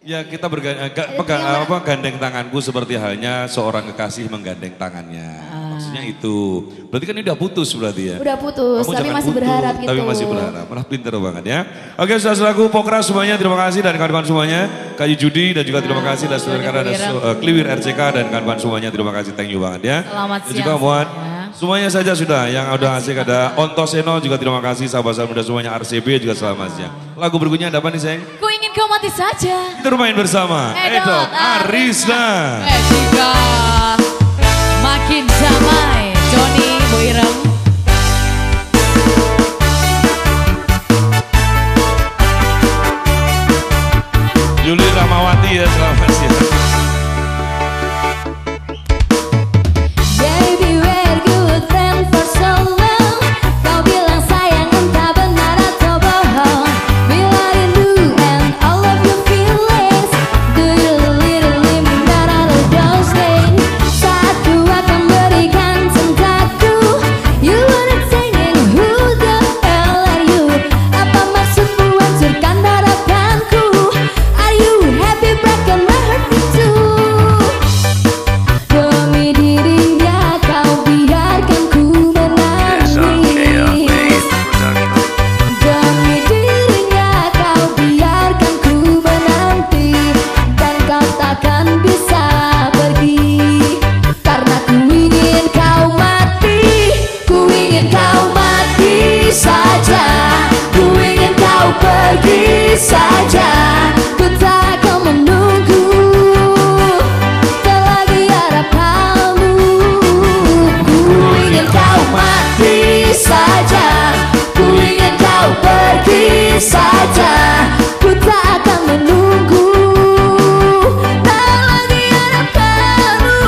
Ya kita gandeng tanganku seperti halnya seorang kekasih menggandeng tangannya. Maksudnya itu. Berarti kan ini udah putus berarti ya? Udah putus, kamu tapi masih berharap gitu. Tapi masih berharap, malah pinter banget ya. Oke, saudara-saudaraku Pokra semuanya terima kasih dan kawan-kawan semuanya. Kayu Judi dan juga terima kasih dan saudara ada Kliwir RCK dan kawan-kawan semuanya terima kasih, thank you banget ya. Selamat siang. Juga buat semuanya saja sudah yang udah asik ada Ontoseno juga terima kasih, sahabat-sahabat muda semuanya RCB juga selamat siang. Lagu berikutnya ada apa nih sayang? Ku ingin kau mati saja. Kita bermain bersama Edot Arisna. Jika makin damai, Joni Boirem. Yuli Ramawati ya, selamat siang. Saja, ku tak akan menunggu, tak lagi harapanmu. Ku ingin kau mati saja, ku ingin kau pergi saja, ku tak akan menunggu, tak lagi harapanmu.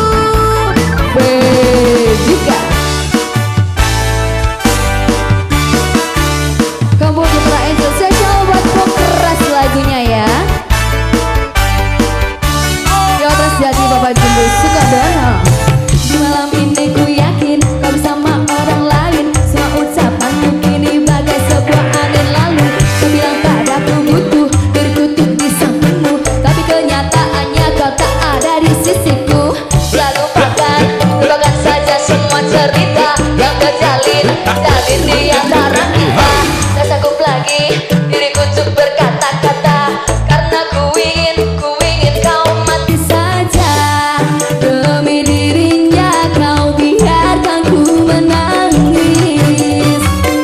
Jika kamu Putra Angel Session buat keras lagunya ya. Yo terus jadi Bapak Jumbo Sukodono. Di malam ini ku yakin kau bersama orang lain. Semua ucapanmu kini bagai sebuah angin lalu. Kau bilang padaku butuh berkutuk di sampingmu, tapi kenyataannya kau tak ada di sisiku. Lalu lupakan saja semua cerita yang terjalin di antara kita. Tak sanggup lagi diriku untuk berkata-kata, karena ku ingin kau mati saja. Demi dirinya kau biarkan ku menangis,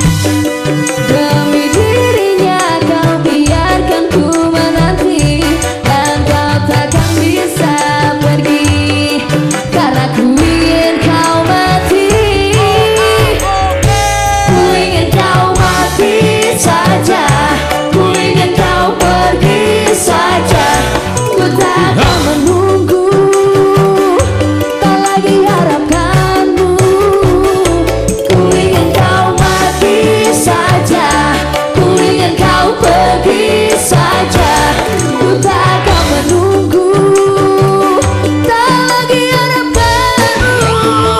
demi dirinya kau biarkan ku menanti, dan kau takkan bisa pergi, karena ku ingin kau mati. Ku ingin kau mati saja, ku ingin kau pergi saja, ku tak akan menunggu, tak lagi harapkanmu. Ku ingin kau mati saja, ku ingin kau pergi saja, ku tak akan menunggu, tak lagi harapkanmu.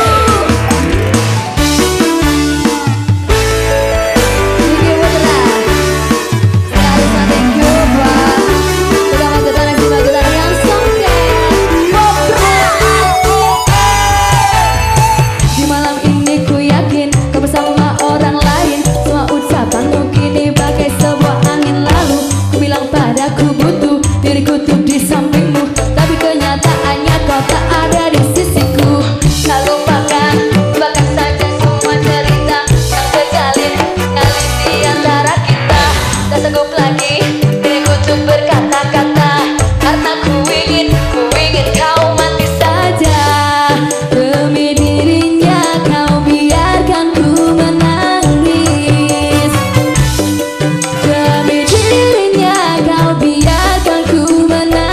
Di malam ini ku yakin kau bersama orang lain. Semua ucapanmu kini bagai sebuah angin lalu. Ku bilang padaku butuh diriku tuh di sampingmu, tapi kenyataannya kau tak ada di sisiku. Tak lupakan saja semua cerita yang terjalin di antara kita. Tak sanggup lagi diriku untuk berkata-kata, karena ku ingin kau mati saja. Demi dirinya kau biarkan ku menangis, demi dirinya kau biarkan ku menangis.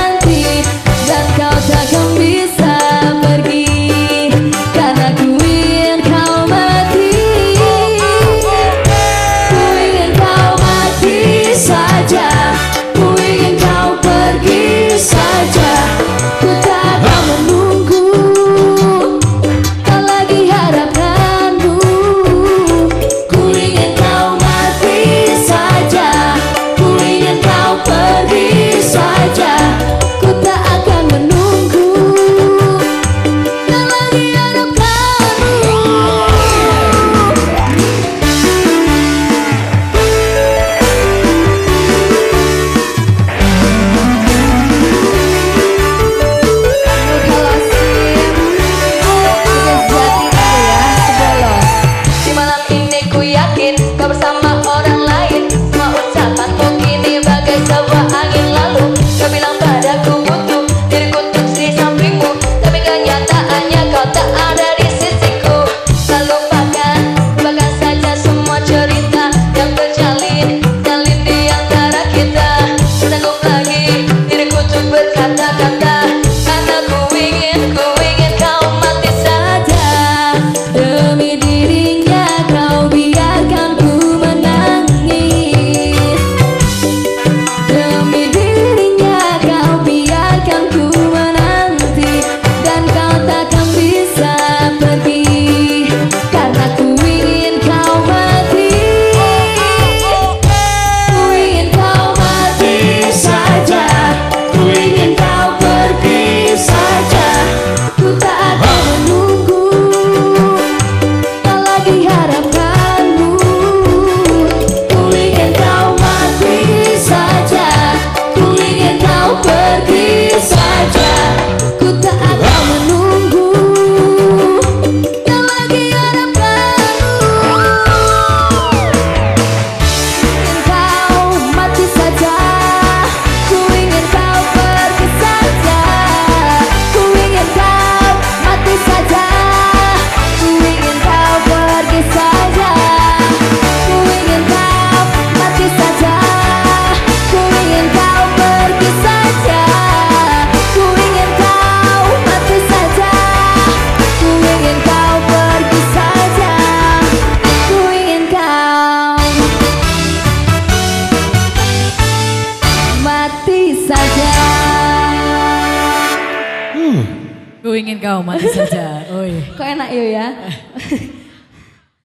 Ku ingin kau mati saja. Kok enak ya?